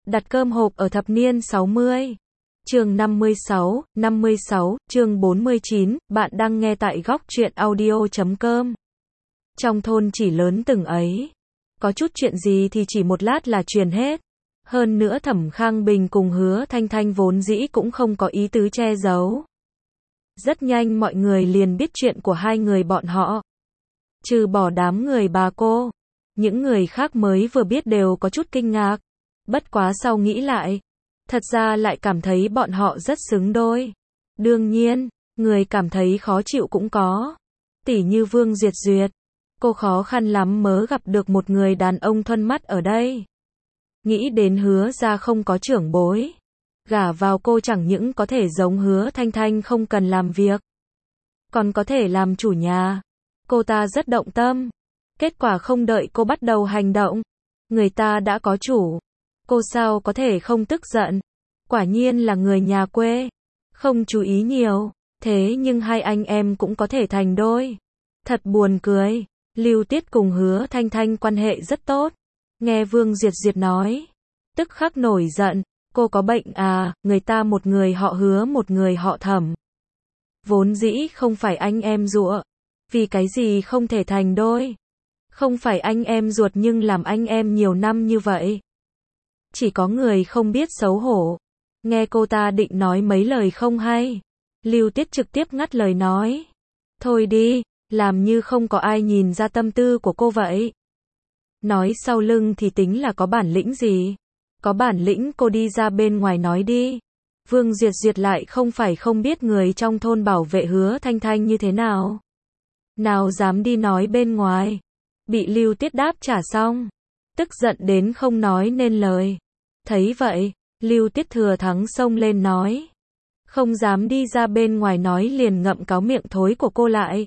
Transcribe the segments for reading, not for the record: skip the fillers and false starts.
Đặt cơm hộp ở thập niên 60. Chương 56, chương 49, bạn đang nghe tại góc truyện audio.com. Trong thôn chỉ lớn từng ấy. Có chút chuyện gì thì chỉ một lát là truyền hết. Hơn nữa Thẩm Khang Bình cùng Hứa Thanh Thanh vốn dĩ cũng không có ý tứ che giấu. Rất nhanh mọi người liền biết chuyện của hai người bọn họ. Trừ bỏ đám người bà cô, những người khác mới vừa biết đều có chút kinh ngạc. Bất quá sau nghĩ lại, thật ra lại cảm thấy bọn họ rất xứng đôi. Đương nhiên, người cảm thấy khó chịu cũng có. Tỉ như Vương Duyệt Duyệt, cô khó khăn lắm mới gặp được một người đàn ông thuần mắt ở đây. Nghĩ đến Hứa ra không có trưởng bối, gả vào cô chẳng những có thể giống Hứa Thanh Thanh không cần làm việc, còn có thể làm chủ nhà. Cô ta rất động tâm. Kết quả không đợi cô bắt đầu hành động, người ta đã có chủ. Cô sao có thể không tức giận. Quả nhiên là người nhà quê, không chú ý nhiều. Thế nhưng hai anh em cũng có thể thành đôi. Thật buồn cười. Lưu Tiết cùng Hứa Thanh Thanh quan hệ rất tốt. Nghe Vương Duyệt Duyệt nói, tức khắc nổi giận. Cô có bệnh à, người ta một người họ Hứa một người họ Thẩm. Vốn dĩ không phải anh em ruột, vì cái gì không thể thành đôi. Không phải anh em ruột nhưng làm anh em nhiều năm như vậy. Chỉ có người không biết xấu hổ. Nghe cô ta định nói mấy lời không hay, Lưu Tiết trực tiếp ngắt lời nói. Thôi đi, làm như không có ai nhìn ra tâm tư của cô vậy. Nói sau lưng thì tính là có bản lĩnh gì. Có bản lĩnh cô đi ra bên ngoài nói đi. Vương Duyệt Duyệt lại không phải không biết người trong thôn bảo vệ Hứa Thanh Thanh như thế nào. Nào dám đi nói bên ngoài. Bị Lưu Tiết đáp trả xong, tức giận đến không nói nên lời. Thấy vậy, Lưu Tiết thừa thắng xông lên nói. Không dám đi ra bên ngoài nói liền ngậm cáo miệng thối của cô lại.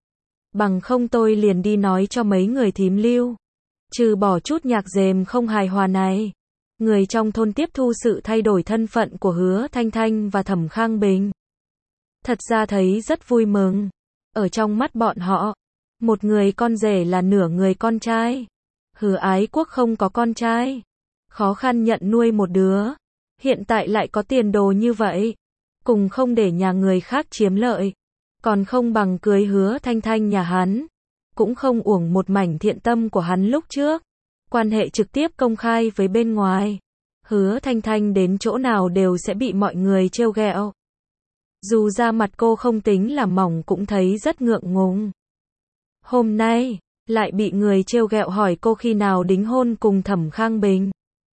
Bằng không tôi liền đi nói cho mấy người thím Lưu. Trừ bỏ chút nhạc dèm không hài hòa này, người trong thôn tiếp thu sự thay đổi thân phận của Hứa Thanh Thanh và Thẩm Khang Bình. Thật ra thấy rất vui mừng. Ở trong mắt bọn họ, một người con rể là nửa người con trai. Hứa Ái Quốc không có con trai, khó khăn nhận nuôi một đứa, hiện tại lại có tiền đồ như vậy, cùng không để nhà người khác chiếm lợi, còn không bằng cưới Hứa Thanh Thanh nhà hắn, cũng không uổng một mảnh thiện tâm của hắn lúc trước. Quan hệ trực tiếp công khai với bên ngoài, Hứa Thanh Thanh đến chỗ nào đều sẽ bị mọi người trêu ghẹo. Dù da mặt cô không tính là mỏng cũng thấy rất ngượng ngùng. Hôm nay, lại bị người trêu ghẹo hỏi cô khi nào đính hôn cùng Thẩm Khang Bình.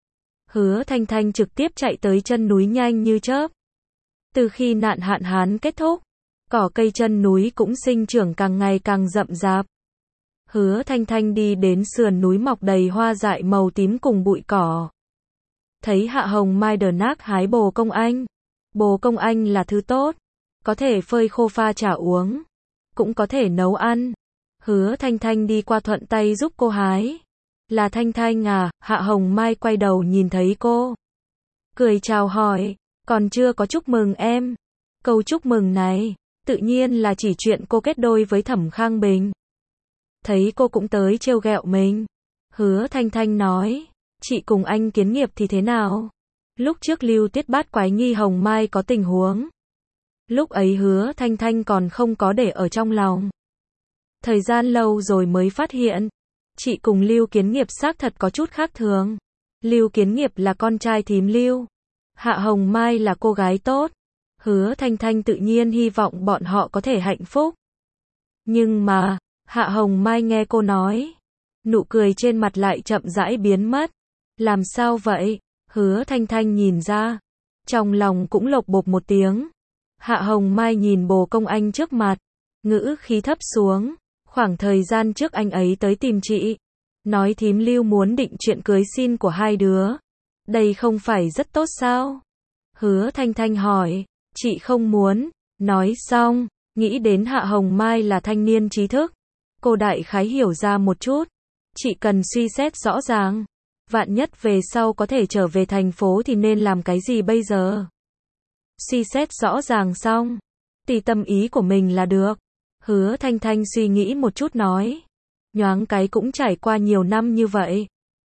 Hứa Thanh Thanh trực tiếp chạy tới chân núi nhanh như chớp. Từ khi nạn hạn hán kết thúc, cỏ cây chân núi cũng sinh trưởng càng ngày càng rậm rạp. Hứa Thanh Thanh đi đến sườn núi mọc đầy hoa dại màu tím cùng bụi cỏ. Thấy Hạ Hồng Mai đờ nác hái bồ công anh. Bồ công anh là thứ tốt, có thể phơi khô pha trà uống, cũng có thể nấu ăn. Hứa Thanh Thanh đi qua thuận tay giúp cô hái. Là Thanh Thanh à? Hạ Hồng Mai quay đầu nhìn thấy cô, cười chào hỏi. Còn chưa có chúc mừng em. Câu chúc mừng này, tự nhiên là chỉ chuyện cô kết đôi với Thẩm Khang Bình. Thấy cô cũng tới trêu ghẹo mình, Hứa Thanh Thanh nói, chị cùng anh Kiến Nghiệp thì thế nào? Lúc trước Lưu Tiết bắt quái nghi Hồng Mai có tình huống. Lúc ấy Hứa Thanh Thanh còn không có để ở trong lòng. Thời gian lâu rồi mới phát hiện, chị cùng Lưu Kiến Nghiệp xác thật có chút khác thường. Lưu Kiến Nghiệp là con trai thím Lưu, Hạ Hồng Mai là cô gái tốt. Hứa Thanh Thanh tự nhiên hy vọng bọn họ có thể hạnh phúc. Nhưng mà, Hạ Hồng Mai nghe cô nói, nụ cười trên mặt lại chậm rãi biến mất. Làm sao vậy? Hứa Thanh Thanh nhìn ra, trong lòng cũng lộc bộp một tiếng. Hạ Hồng Mai nhìn bồ công anh trước mặt, ngữ khí thấp xuống. Khoảng thời gian trước anh ấy tới tìm chị, nói thím Lưu muốn định chuyện cưới xin của hai đứa. Đây không phải rất tốt sao? Hứa Thanh Thanh hỏi, chị không muốn. Nói xong, nghĩ đến Hạ Hồng Mai là thanh niên trí thức, cô đại khái hiểu ra một chút. Chị cần suy xét rõ ràng. Vạn nhất về sau có thể trở về thành phố thì nên làm cái gì bây giờ? Suy xét rõ ràng xong, tùy tâm ý của mình là được. Hứa Thanh Thanh suy nghĩ một chút nói. Nhoáng cái cũng trải qua nhiều năm như vậy.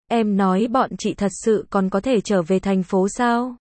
Em nói bọn chị thật sự còn có thể trở về thành phố sao?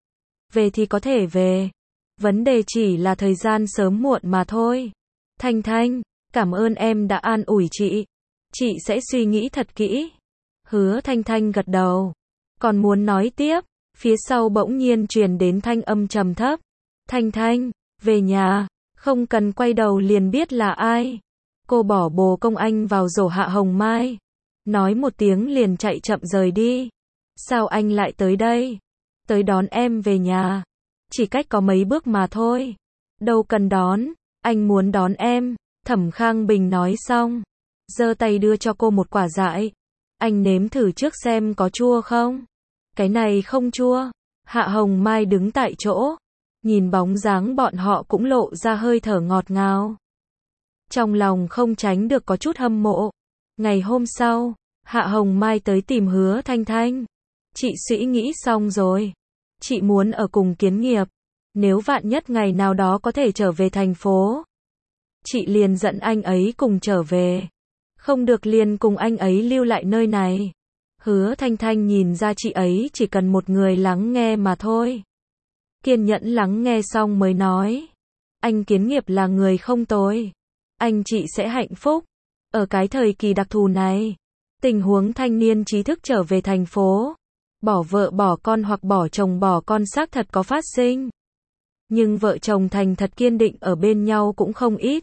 Về thì có thể về. Vấn đề chỉ là thời gian sớm muộn mà thôi. Thanh Thanh, cảm ơn em đã an ủi chị. Chị sẽ suy nghĩ thật kỹ. Hứa Thanh Thanh gật đầu. Còn muốn nói tiếp, phía sau bỗng nhiên truyền đến thanh âm trầm thấp. Thanh Thanh, về nhà, không cần quay đầu liền biết là ai. Cô bỏ bồ công anh vào rổ Hạ Hồng Mai. Nói một tiếng liền chạy chậm rời đi. Sao anh lại tới đây? Tới đón em về nhà. Chỉ cách có mấy bước mà thôi. Đâu cần đón, anh muốn đón em. Thẩm Khang Bình nói xong, giơ tay đưa cho cô một quả dại. Anh nếm thử trước xem có chua không? Cái này không chua. Hạ Hồng Mai đứng tại chỗ, nhìn bóng dáng bọn họ cũng lộ ra hơi thở ngọt ngào. Trong lòng không tránh được có chút hâm mộ. Ngày hôm sau, Hạ Hồng Mai tới tìm Hứa Thanh Thanh. Chị suy nghĩ xong rồi. Chị muốn ở cùng Kiến Nghiệp. Nếu vạn nhất ngày nào đó có thể trở về thành phố, chị liền dẫn anh ấy cùng trở về. Không được liền cùng anh ấy lưu lại nơi này. Hứa Thanh Thanh nhìn ra chị ấy chỉ cần một người lắng nghe mà thôi. Kiên nhẫn lắng nghe xong mới nói. Anh Kiến Nghiệp là người không tồi. Anh chị sẽ hạnh phúc. Ở cái thời kỳ đặc thù này, tình huống thanh niên trí thức trở về thành phố, bỏ vợ bỏ con hoặc bỏ chồng bỏ con xác thật có phát sinh. Nhưng vợ chồng thành thật kiên định ở bên nhau cũng không ít.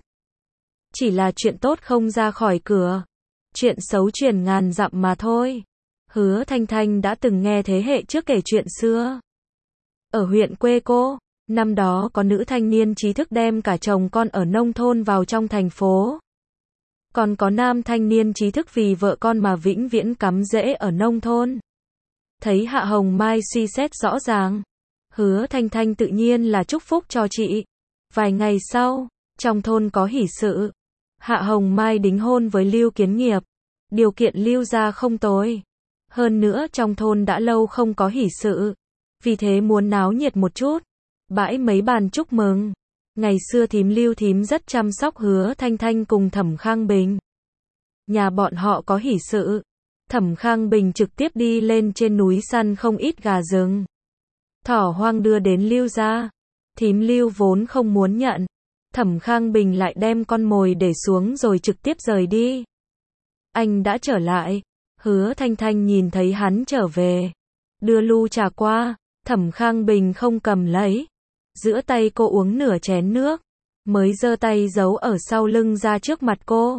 Chỉ là chuyện tốt không ra khỏi cửa, chuyện xấu truyền ngàn dặm mà thôi. Hứa Thanh Thanh đã từng nghe thế hệ trước kể chuyện xưa. Ở huyện quê cô, năm đó có nữ thanh niên trí thức đem cả chồng con ở nông thôn vào trong thành phố. Còn có nam thanh niên trí thức vì vợ con mà vĩnh viễn cắm rễ ở nông thôn. Thấy Hạ Hồng Mai suy xét rõ ràng, Hứa Thanh Thanh tự nhiên là chúc phúc cho chị. Vài ngày sau, trong thôn có hỷ sự. Hạ Hồng Mai đính hôn với Lưu Kiến Nghiệp. Điều kiện Lưu gia không tồi. Hơn nữa trong thôn đã lâu không có hỷ sự. Vì thế muốn náo nhiệt một chút. Bãi mấy bàn chúc mừng. Ngày xưa thím Lưu thím rất chăm sóc Hứa Thanh Thanh cùng Thẩm Khang Bình. Nhà bọn họ có hỷ sự. Thẩm Khang Bình trực tiếp đi lên trên núi săn không ít gà rừng. Thỏ hoang đưa đến Lưu gia. Thím Lưu vốn không muốn nhận. Thẩm Khang Bình lại đem con mồi để xuống rồi trực tiếp rời đi. Anh đã trở lại. Hứa Thanh Thanh nhìn thấy hắn trở về. Đưa lu trà qua. Thẩm Khang Bình không cầm lấy. Giữa tay cô uống nửa chén nước. Mới giơ tay giấu ở sau lưng ra trước mặt cô.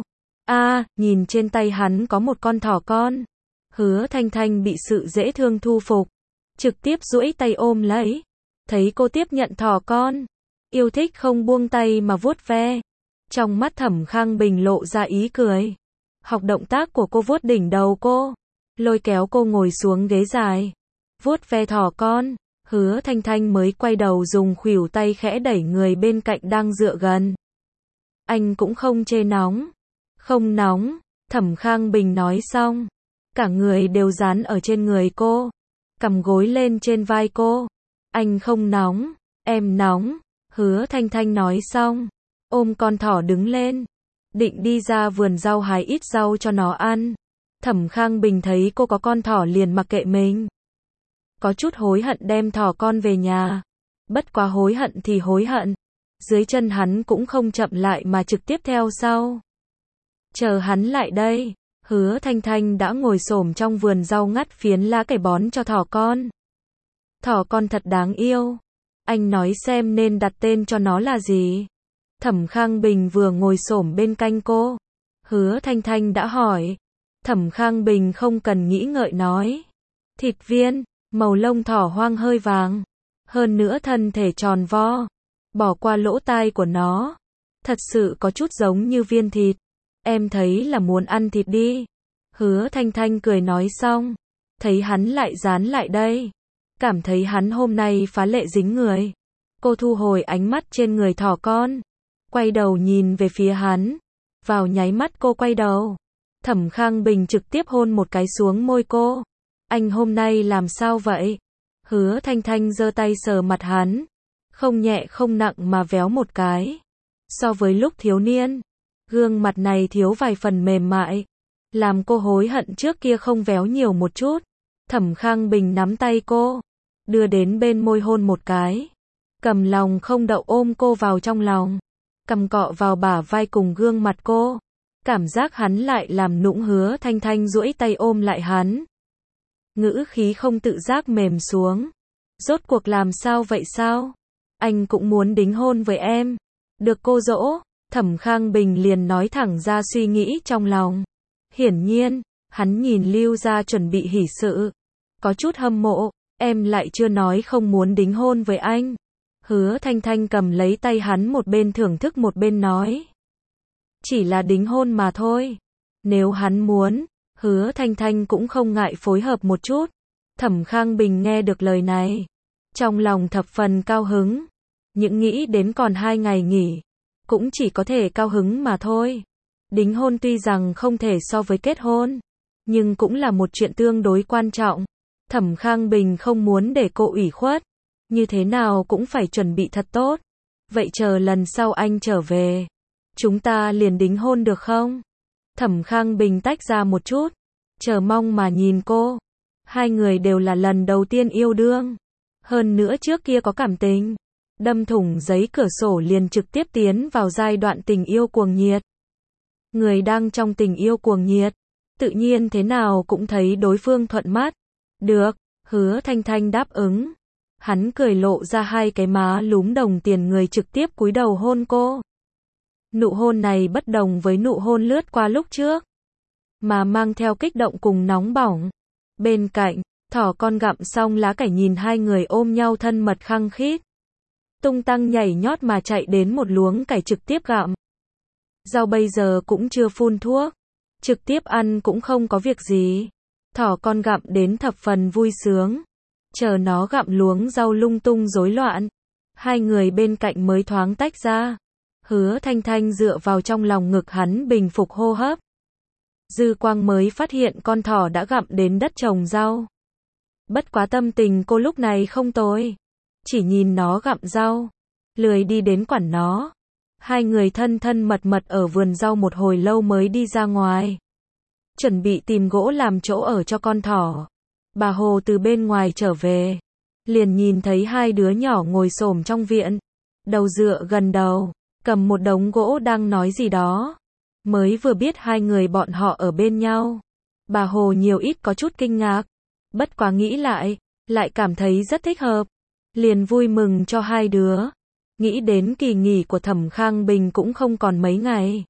Nhìn trên tay hắn có một con thỏ con. Hứa Thanh Thanh bị sự dễ thương thu phục. Trực tiếp duỗi tay ôm lấy. Thấy cô tiếp nhận thỏ con. Yêu thích không buông tay mà vuốt ve. Trong mắt Thẩm Khang Bình lộ ra ý cười. Học động tác của cô vuốt đỉnh đầu cô. Lôi kéo cô ngồi xuống ghế dài. Vuốt ve thỏ con. Hứa Thanh Thanh mới quay đầu dùng khuỷu tay khẽ đẩy người bên cạnh đang dựa gần. Anh cũng không chê nóng. Không nóng. Thẩm Khang Bình nói xong. Cả người đều dán ở trên người cô. Cầm gối lên trên vai cô. Anh không nóng. Em nóng. Hứa Thanh Thanh nói xong. Ôm con thỏ đứng lên. Định đi ra vườn rau hái ít rau cho nó ăn. Thẩm Khang Bình thấy cô có con thỏ liền mặc kệ mình. Có chút hối hận đem thỏ con về nhà. Bất quá hối hận thì hối hận. Dưới chân hắn cũng không chậm lại mà trực tiếp theo sau. Chờ hắn lại đây. Hứa Thanh Thanh đã ngồi xổm trong vườn rau ngắt phiến lá cải bón cho thỏ con. Thỏ con thật đáng yêu. Anh nói xem nên đặt tên cho nó là gì. Thẩm Khang Bình vừa ngồi xổm bên cạnh cô. Hứa Thanh Thanh đã hỏi. Thẩm Khang Bình không cần nghĩ ngợi nói. Thịt viên, màu lông thỏ hoang hơi vàng. Hơn nữa thân thể tròn vo. Bỏ qua lỗ tai của nó. Thật sự có chút giống như viên thịt. Em thấy là muốn ăn thịt đi. Hứa Thanh Thanh cười nói xong. Thấy hắn lại dán lại đây. Cảm thấy hắn hôm nay phá lệ dính người. Cô thu hồi ánh mắt trên người thỏ con. Quay đầu nhìn về phía hắn. Vào nháy mắt cô quay đầu. Thẩm Khang Bình trực tiếp hôn một cái xuống môi cô. Anh hôm nay làm sao vậy? Hứa Thanh Thanh giơ tay sờ mặt hắn. Không nhẹ không nặng mà véo một cái. So với lúc thiếu niên, gương mặt này thiếu vài phần mềm mại. làm cô hối hận trước kia không véo nhiều một chút. Thẩm Khang Bình nắm tay cô, đưa đến bên môi hôn một cái. Cầm lòng không đậu ôm cô vào trong lòng, cầm cọ vào bả vai cùng gương mặt cô. Cảm giác hắn lại làm nũng. Hứa Thanh Thanh duỗi tay ôm lại hắn. Ngữ khí không tự giác mềm xuống. Rốt cuộc làm sao vậy sao? Anh cũng muốn đính hôn với em. Được cô dỗ, Thẩm Khang Bình liền nói thẳng ra suy nghĩ trong lòng. Hiển nhiên, hắn nhìn Lưu gia chuẩn bị hỷ sự. Có chút hâm mộ, em lại chưa nói không muốn đính hôn với anh. Hứa Thanh Thanh cầm lấy tay hắn một bên thưởng thức một bên nói. Chỉ là đính hôn mà thôi. Nếu hắn muốn, Hứa Thanh Thanh cũng không ngại phối hợp một chút. Thẩm Khang Bình nghe được lời này, trong lòng thập phần cao hứng. Những nghĩ đến còn 2 ngày nghỉ, cũng chỉ có thể cao hứng mà thôi. Đính hôn tuy rằng không thể so với kết hôn, nhưng cũng là một chuyện tương đối quan trọng. Thẩm Khang Bình không muốn để cô ủy khuất, như thế nào cũng phải chuẩn bị thật tốt. Vậy chờ lần sau anh trở về, chúng ta liền đính hôn được không? Thẩm Khang Bình tách ra một chút, chờ mong mà nhìn cô. Hai người đều là lần đầu tiên yêu đương, hơn nữa trước kia có cảm tình. Đâm thủng giấy cửa sổ liền trực tiếp tiến vào giai đoạn tình yêu cuồng nhiệt. Người đang trong tình yêu cuồng nhiệt, tự nhiên thế nào cũng thấy đối phương thuận mắt. Được, Hứa Thanh Thanh đáp ứng. Hắn cười lộ ra 2 cái má lúm đồng tiền, người trực tiếp cúi đầu hôn cô. Nụ hôn này bất đồng với nụ hôn lướt qua lúc trước, mà mang theo kích động cùng nóng bỏng. Bên cạnh, thỏ con gặm xong lá cải nhìn hai người ôm nhau thân mật khăng khít. Tung tăng nhảy nhót mà chạy đến một luống cải trực tiếp gặm. Rau bây giờ cũng chưa phun thuốc, trực tiếp ăn cũng không có việc gì. Thỏ con gặm đến thập phần vui sướng, chờ nó gặm luống rau lung tung rối loạn. Hai người bên cạnh mới thoáng tách ra. Hứa Thanh Thanh dựa vào trong lòng ngực hắn bình phục hô hấp. Dư quang mới phát hiện con thỏ đã gặm đến đất trồng rau. Bất quá tâm tình cô lúc này không tồi, chỉ nhìn nó gặm rau, lười đi đến quản nó. Hai người thân thân mật mật ở vườn rau một hồi lâu mới đi ra ngoài, chuẩn bị tìm gỗ làm chỗ ở cho con thỏ. Bà Hồ từ bên ngoài trở về, liền nhìn thấy hai đứa nhỏ ngồi xổm trong viện, đầu dựa gần đầu, cầm một đống gỗ đang nói gì đó. Mới vừa biết hai người bọn họ ở bên nhau, bà Hồ nhiều ít có chút kinh ngạc, bất quá nghĩ lại cảm thấy rất thích hợp, liền vui mừng cho hai đứa. Nghĩ đến kỳ nghỉ của Thẩm Khang Bình cũng không còn mấy ngày,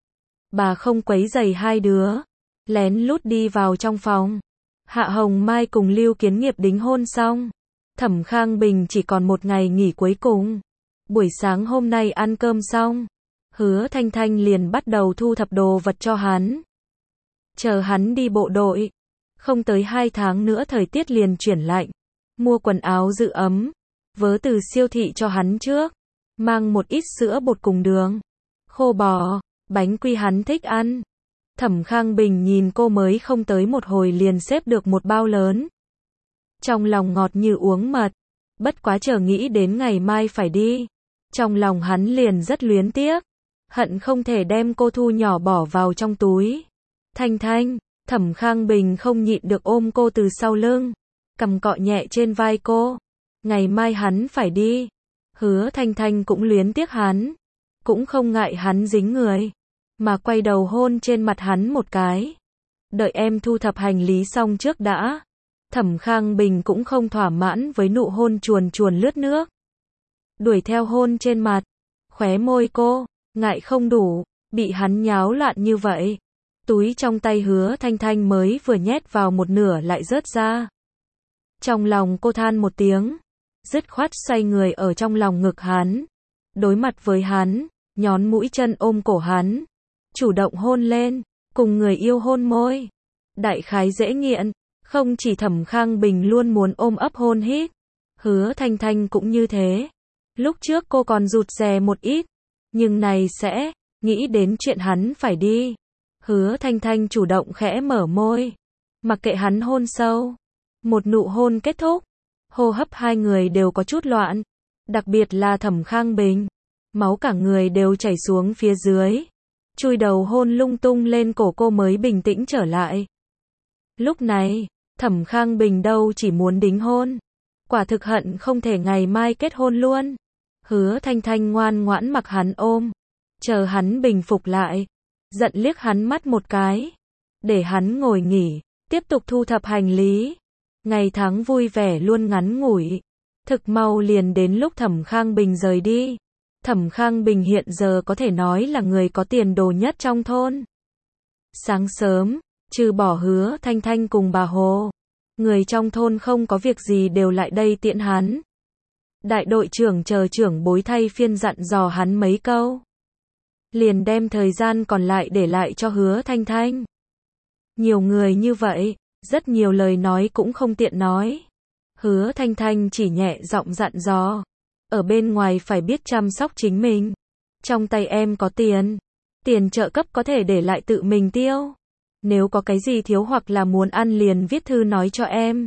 bà không quấy rầy hai đứa, lén lút đi vào trong phòng. Hạ Hồng Mai cùng Lưu Kiến Nghiệp đính hôn xong, Thẩm Khang Bình chỉ còn một ngày nghỉ cuối cùng. Buổi sáng hôm nay ăn cơm xong, Hứa Thanh Thanh liền bắt đầu thu thập đồ vật cho hắn. Chờ hắn đi bộ đội, không tới 2 tháng nữa thời tiết liền chuyển lạnh. Mua quần áo giữ ấm, vớ từ siêu thị cho hắn trước, mang một ít sữa bột cùng đường, khô bò, bánh quy hắn thích ăn. Thẩm Khang Bình nhìn cô mới không tới một hồi liền xếp được một bao lớn. Trong lòng ngọt như uống mật, bất quá chờ nghĩ đến ngày mai phải đi, trong lòng hắn liền rất luyến tiếc, hận không thể đem cô thu nhỏ bỏ vào trong túi. Thanh Thanh, Thẩm Khang Bình không nhịn được ôm cô từ sau lưng, cầm cọ nhẹ trên vai cô. Ngày mai hắn phải đi. Hứa Thanh Thanh cũng luyến tiếc hắn, cũng không ngại hắn dính người, mà quay đầu hôn trên mặt hắn một cái. Đợi em thu thập hành lý xong trước đã. Thẩm Khang Bình cũng không thỏa mãn với nụ hôn chuồn chuồn lướt nước, đuổi theo hôn trên mặt, khóe môi cô, ngại không đủ, bị hắn nháo loạn như vậy. Túi trong tay Hứa Thanh Thanh mới vừa nhét vào một nửa lại rớt ra. Trong lòng cô than một tiếng, dứt khoát xoay người ở trong lòng ngực hắn, đối mặt với hắn, nhón mũi chân ôm cổ hắn, chủ động hôn lên, cùng người yêu hôn môi. Đại khái dễ nghiện, không chỉ Thẩm Khang Bình luôn muốn ôm ấp hôn hít, Hứa Thanh Thanh cũng như thế. Lúc trước cô còn rụt rè một ít, nhưng này sẽ, nghĩ đến chuyện hắn phải đi. Hứa Thanh Thanh chủ động khẽ mở môi, mặc kệ hắn hôn sâu. Một nụ hôn kết thúc, hô hấp hai người đều có chút loạn, đặc biệt là Thẩm Khang Bình, máu cả người đều chảy xuống phía dưới. chui đầu hôn lung tung lên cổ cô mới bình tĩnh trở lại. Lúc này, Thẩm Khang Bình đâu chỉ muốn đính hôn, quả thực hận không thể ngày mai kết hôn luôn. Hứa Thanh Thanh ngoan ngoãn mặc hắn ôm, chờ hắn bình phục lại, giận liếc hắn mắt một cái, để hắn ngồi nghỉ, tiếp tục thu thập hành lý. Ngày tháng vui vẻ luôn ngắn ngủi, thực mau liền đến lúc Thẩm Khang Bình rời đi. Thẩm Khang Bình hiện giờ có thể nói là người có tiền đồ nhất trong thôn. Sáng sớm, trừ bỏ Hứa Thanh Thanh cùng bà Hồ, người trong thôn không có việc gì đều lại đây tiễn hắn. Đại đội trưởng chờ trưởng bối thay phiên dặn dò hắn mấy câu, liền đem thời gian còn lại để lại cho Hứa Thanh Thanh. Nhiều người như vậy, rất nhiều lời nói cũng không tiện nói. Hứa Thanh Thanh chỉ nhẹ giọng dặn dò, ở bên ngoài phải biết chăm sóc chính mình. Trong tay em có tiền, tiền trợ cấp có thể để lại tự mình tiêu. Nếu có cái gì thiếu hoặc là muốn ăn liền viết thư nói cho em.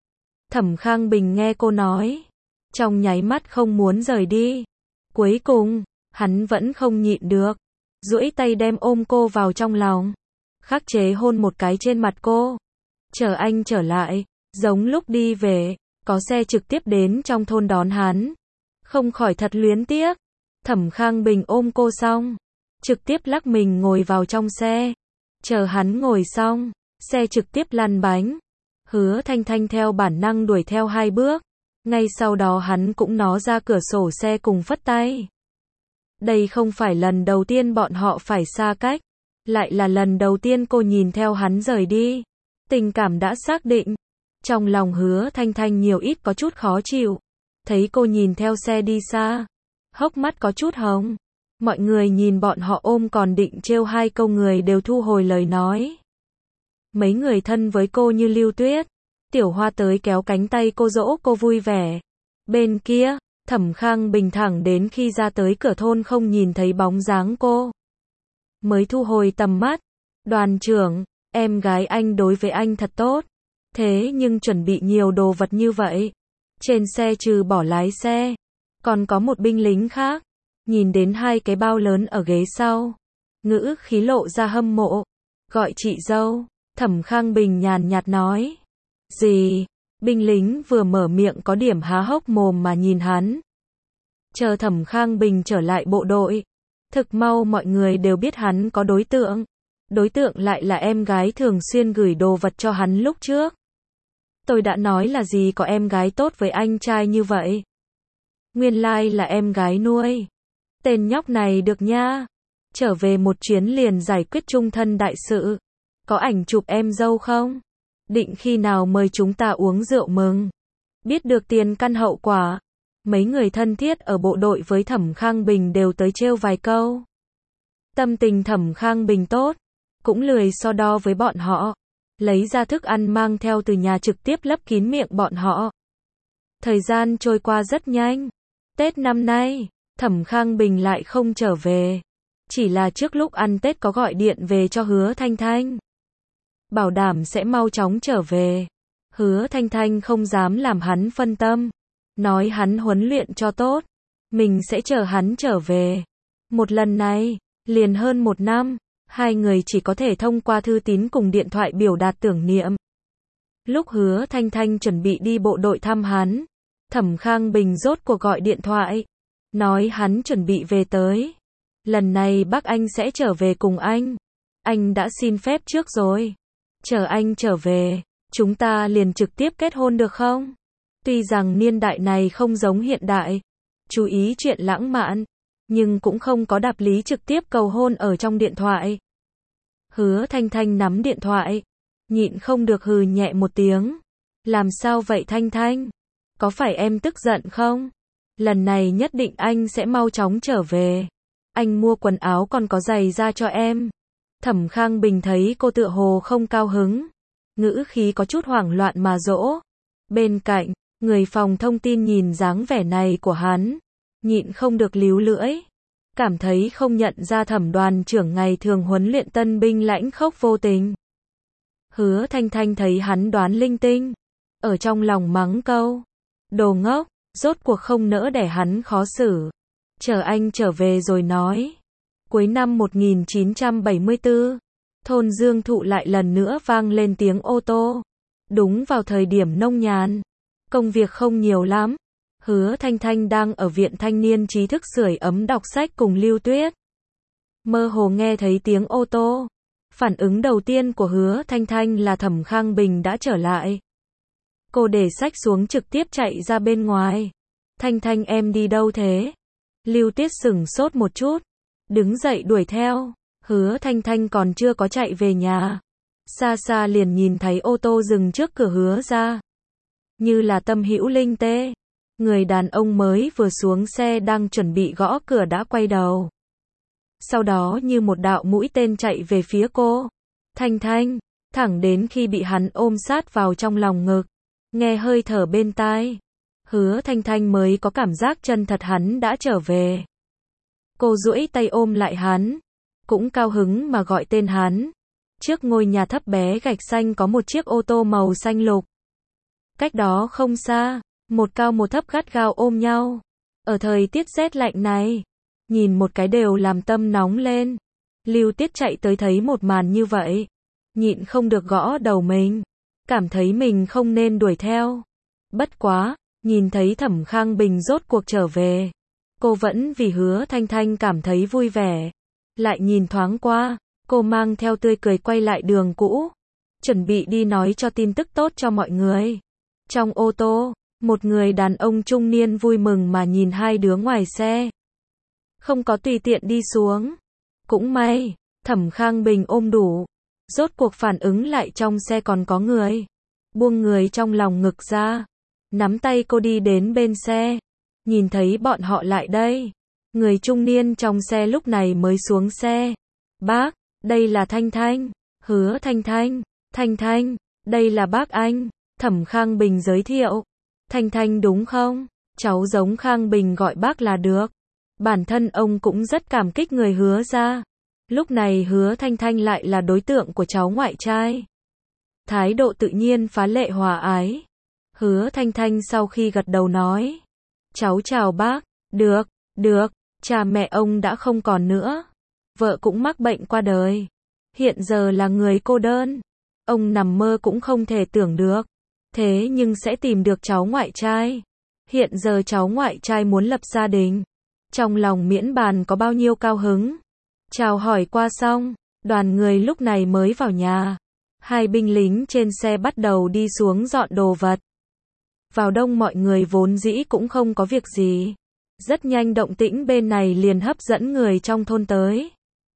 Thẩm Khang Bình nghe cô nói, trong nháy mắt không muốn rời đi. Cuối cùng, hắn vẫn không nhịn được, duỗi tay đem ôm cô vào trong lòng, khắc chế hôn một cái trên mặt cô. Chờ anh trở lại, giống lúc đi về, có xe trực tiếp đến trong thôn đón hắn. Không khỏi thật luyến tiếc. Thẩm Khang Bình ôm cô xong, trực tiếp lắc mình ngồi vào trong xe. Chờ hắn ngồi xong, xe trực tiếp lăn bánh. Hứa Thanh Thanh theo bản năng đuổi theo 2 bước. Ngay sau đó hắn cũng nó ra cửa sổ xe cùng phất tay. Đây không phải lần đầu tiên bọn họ phải xa cách, lại là lần đầu tiên cô nhìn theo hắn rời đi. Tình cảm đã xác định. Trong lòng Hứa Thanh Thanh nhiều ít có chút khó chịu. Thấy cô nhìn theo xe đi xa, hốc mắt có chút hồng. Mọi người nhìn bọn họ ôm còn định trêu 2 câu người đều thu hồi lời nói. Mấy người thân với cô như Lưu Tuyết, Tiểu Hoa tới kéo cánh tay cô dỗ cô vui vẻ. Bên kia, Thẩm Khang Bình thẳng đến khi ra tới cửa thôn không nhìn thấy bóng dáng cô, mới thu hồi tầm mắt. Đoàn trưởng, em gái anh đối với anh thật tốt, thế nhưng chuẩn bị nhiều đồ vật như vậy. Trên xe trừ bỏ lái xe, còn có một binh lính khác. Nhìn đến 2 cái bao lớn ở ghế sau, ngữ khí lộ ra hâm mộ. Gọi chị dâu. Thẩm Khang Bình nhàn nhạt nói. Gì? Binh lính vừa mở miệng có điểm há hốc mồm mà nhìn hắn. Chờ Thẩm Khang Bình trở lại bộ đội, thực mau mọi người đều biết hắn có đối tượng. Đối tượng lại là em gái thường xuyên gửi đồ vật cho hắn lúc trước. Tôi đã nói là gì có em gái tốt với anh trai như vậy. Nguyên lai là em gái nuôi. Tên nhóc này được nha. Trở về một chuyến liền giải quyết chung thân đại sự. Có ảnh chụp em dâu không? Định khi nào mời chúng ta uống rượu mừng. Biết được tiền căn hậu quả. Mấy người thân thiết ở bộ đội với Thẩm Khang Bình đều tới trêu vài câu. Tâm tình Thẩm Khang Bình tốt, cũng lười so đo với bọn họ. Lấy ra thức ăn mang theo từ nhà trực tiếp lấp kín miệng bọn họ. Thời gian trôi qua rất nhanh. Tết năm nay, Thẩm Khang Bình lại không trở về. Chỉ là trước lúc ăn Tết có gọi điện về cho Hứa Thanh Thanh. Bảo đảm sẽ mau chóng trở về. Hứa Thanh Thanh không dám làm hắn phân tâm. Nói hắn huấn luyện cho tốt. Mình sẽ chờ hắn trở về. Một lần này, liền hơn 1 năm. 2 người chỉ có thể thông qua thư tín cùng điện thoại biểu đạt tưởng niệm. Lúc Hứa Thanh Thanh chuẩn bị đi bộ đội thăm hắn, Thẩm Khang Bình rốt cuộc gọi điện thoại, nói hắn chuẩn bị về tới. Lần này bác anh sẽ trở về cùng anh. Anh đã xin phép trước rồi. Chờ anh trở về, chúng ta liền trực tiếp kết hôn được không? Tuy rằng niên đại này không giống hiện đại, chú ý chuyện lãng mạn, nhưng cũng không có đạp lý trực tiếp cầu hôn ở trong điện thoại. Hứa Thanh Thanh nắm điện thoại, nhịn không được hừ nhẹ một tiếng. Làm sao vậy Thanh Thanh? Có phải em tức giận không? Lần này nhất định anh sẽ mau chóng trở về. Anh mua quần áo còn có giày ra cho em. Thẩm Khang Bình thấy cô tựa hồ không cao hứng, ngữ khí có chút hoảng loạn mà dỗ. Bên cạnh, người phòng thông tin nhìn dáng vẻ này của hắn, nhịn không được líu lưỡi. Cảm thấy không nhận ra Thẩm đoàn trưởng ngày thường huấn luyện tân binh lãnh khốc vô tình. Hứa Thanh Thanh thấy hắn đoán linh tinh, ở trong lòng mắng câu. Đồ ngốc, rốt cuộc không nỡ để hắn khó xử. Chờ anh trở về rồi nói. Cuối năm 1974, thôn Dương Thụ lại lần nữa vang lên tiếng ô tô. Đúng vào thời điểm nông nhàn, công việc không nhiều lắm. Hứa Thanh Thanh đang ở viện thanh niên trí thức sưởi ấm đọc sách cùng Lưu Tuyết. Mơ hồ nghe thấy tiếng ô tô. Phản ứng đầu tiên của Hứa Thanh Thanh là Thẩm Khang Bình đã trở lại. Cô để sách xuống trực tiếp chạy ra bên ngoài. Thanh Thanh em đi đâu thế? Lưu Tuyết sửng sốt một chút, đứng dậy đuổi theo. Hứa Thanh Thanh còn chưa có chạy về nhà. Xa xa liền nhìn thấy ô tô dừng trước cửa Hứa ra. Như là Tâm Hữu Linh tê. Người đàn ông mới vừa xuống xe đang chuẩn bị gõ cửa đã quay đầu. Sau đó như một đạo mũi tên chạy về phía cô. Thanh Thanh, thẳng đến khi bị hắn ôm sát vào trong lòng ngực. Nghe hơi thở bên tai. Hứa Thanh Thanh mới có cảm giác chân thật hắn đã trở về. Cô duỗi tay ôm lại hắn. Cũng cao hứng mà gọi tên hắn. Trước ngôi nhà thấp bé gạch xanh có một chiếc ô tô màu xanh lục. Cách đó không xa, một cao một thấp gắt gao ôm nhau. Ở thời tiết rét lạnh này, nhìn một cái đều làm tâm nóng lên. Lưu Tiết chạy tới thấy một màn như vậy, nhịn không được gõ đầu mình, cảm thấy mình không nên đuổi theo. Bất quá, nhìn thấy Thẩm Khang Bình rốt cuộc trở về, cô vẫn vì Hứa Thanh Thanh cảm thấy vui vẻ. Lại nhìn thoáng qua, cô mang theo tươi cười quay lại đường cũ, chuẩn bị đi nói cho tin tức tốt cho mọi người. Trong ô tô, một người đàn ông trung niên vui mừng mà nhìn hai đứa ngoài xe. Không có tùy tiện đi xuống. Cũng may, Thẩm Khang Bình ôm đủ. Rốt cuộc phản ứng lại trong xe còn có người. Buông người trong lòng ngực ra. Nắm tay cô đi đến bên xe. Nhìn thấy bọn họ lại đây. Người trung niên trong xe lúc này mới xuống xe. Bác, đây là Thanh Thanh. Hứa Thanh Thanh. Thanh Thanh, đây là bác anh. Thẩm Khang Bình giới thiệu. Thanh Thanh đúng không? Cháu giống Khang Bình gọi bác là được. Bản thân ông cũng rất cảm kích người Hứa ra. Lúc này Hứa Thanh Thanh lại là đối tượng của cháu ngoại trai. Thái độ tự nhiên phá lệ hòa ái. Hứa Thanh Thanh sau khi gật đầu nói. Cháu chào bác. Được, được, cha mẹ ông đã không còn nữa. Vợ cũng mắc bệnh qua đời. Hiện giờ là người cô đơn. Ông nằm mơ cũng không thể tưởng được. Thế nhưng sẽ tìm được cháu ngoại trai. Hiện giờ cháu ngoại trai muốn lập gia đình. Trong lòng miễn bàn có bao nhiêu cao hứng. Chào hỏi qua xong, đoàn người lúc này mới vào nhà. Hai binh lính trên xe bắt đầu đi xuống dọn đồ vật. Vào đông mọi người vốn dĩ cũng không có việc gì. Rất nhanh động tĩnh bên này liền hấp dẫn người trong thôn tới.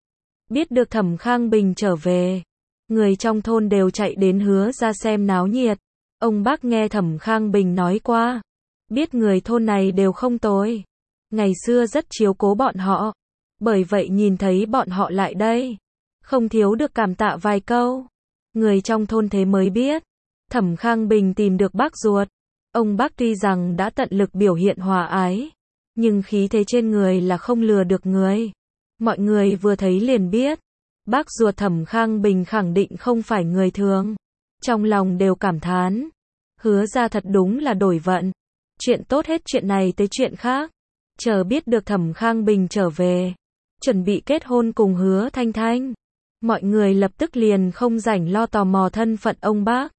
Biết được Thẩm Khang Bình trở về, người trong thôn đều chạy đến Hứa ra xem náo nhiệt. Ông bác nghe Thẩm Khang Bình nói qua, biết người thôn này đều không tồi. Ngày xưa rất chiếu cố bọn họ. Bởi vậy nhìn thấy bọn họ lại đây, không thiếu được cảm tạ vài câu. Người trong thôn thế mới biết, Thẩm Khang Bình tìm được bác ruột. Ông bác tuy rằng đã tận lực biểu hiện hòa ái, nhưng khí thế trên người là không lừa được người. Mọi người vừa thấy liền biết, bác ruột Thẩm Khang Bình khẳng định không phải người thường. Trong lòng đều cảm thán, Hứa ra thật đúng là đổi vận. Chuyện tốt hết chuyện này tới chuyện khác. Chờ biết được Thẩm Khang Bình trở về, chuẩn bị kết hôn cùng Hứa Thanh Thanh, mọi người lập tức liền không rảnh lo tò mò thân phận ông bác,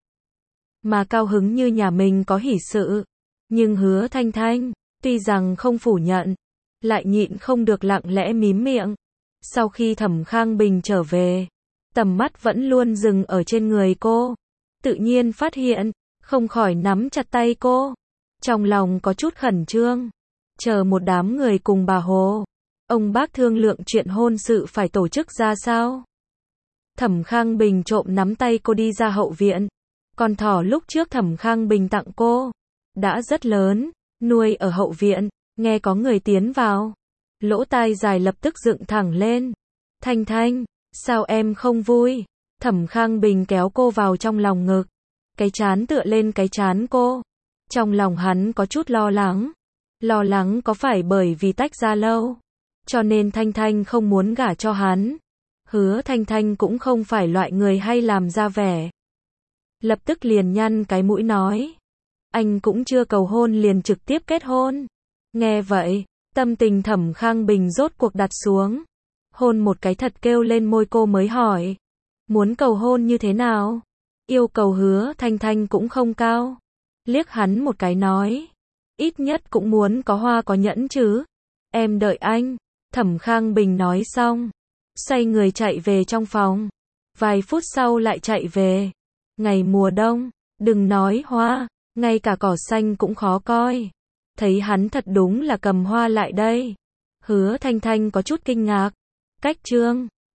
mà cao hứng như nhà mình có hỷ sự. Nhưng Hứa Thanh Thanh, tuy rằng không phủ nhận, lại nhịn không được lặng lẽ mím miệng. Sau khi Thẩm Khang Bình trở về, tầm mắt vẫn luôn dừng ở trên người cô. Tự nhiên phát hiện, không khỏi nắm chặt tay cô. Trong lòng có chút khẩn trương. Chờ một đám người cùng bà Hồ. Ông bác thương lượng chuyện hôn sự phải tổ chức ra sao. Thẩm Khang Bình trộm nắm tay cô đi ra hậu viện. Con thỏ lúc trước Thẩm Khang Bình tặng cô, đã rất lớn, nuôi ở hậu viện, nghe có người tiến vào. Lỗ tai dài lập tức dựng thẳng lên. Thanh Thanh, sao em không vui? Thẩm Khang Bình kéo cô vào trong lòng ngực. Cái trán tựa lên cái trán cô. Trong lòng hắn có chút lo lắng. Lo lắng có phải bởi vì tách ra lâu, cho nên Thanh Thanh không muốn gả cho hắn. Hứa Thanh Thanh cũng không phải loại người hay làm ra vẻ. Lập tức liền nhăn cái mũi nói. Anh cũng chưa cầu hôn liền trực tiếp kết hôn. Nghe vậy, tâm tình Thẩm Khang Bình rốt cuộc đặt xuống. hôn một cái thật kêu lên môi cô mới hỏi. Muốn cầu hôn như thế nào? Yêu cầu Hứa Thanh Thanh cũng không cao. Liếc hắn một cái nói. Ít nhất cũng muốn có hoa có nhẫn chứ. Em đợi anh. Thẩm Khang Bình nói xong. Xoay người chạy về trong phòng. Vài phút sau lại chạy về. Ngày mùa đông, đừng nói hoa, ngay cả cỏ xanh cũng khó coi. Thấy hắn thật đúng là cầm hoa lại đây. Hứa Thanh Thanh có chút kinh ngạc. Cách Trương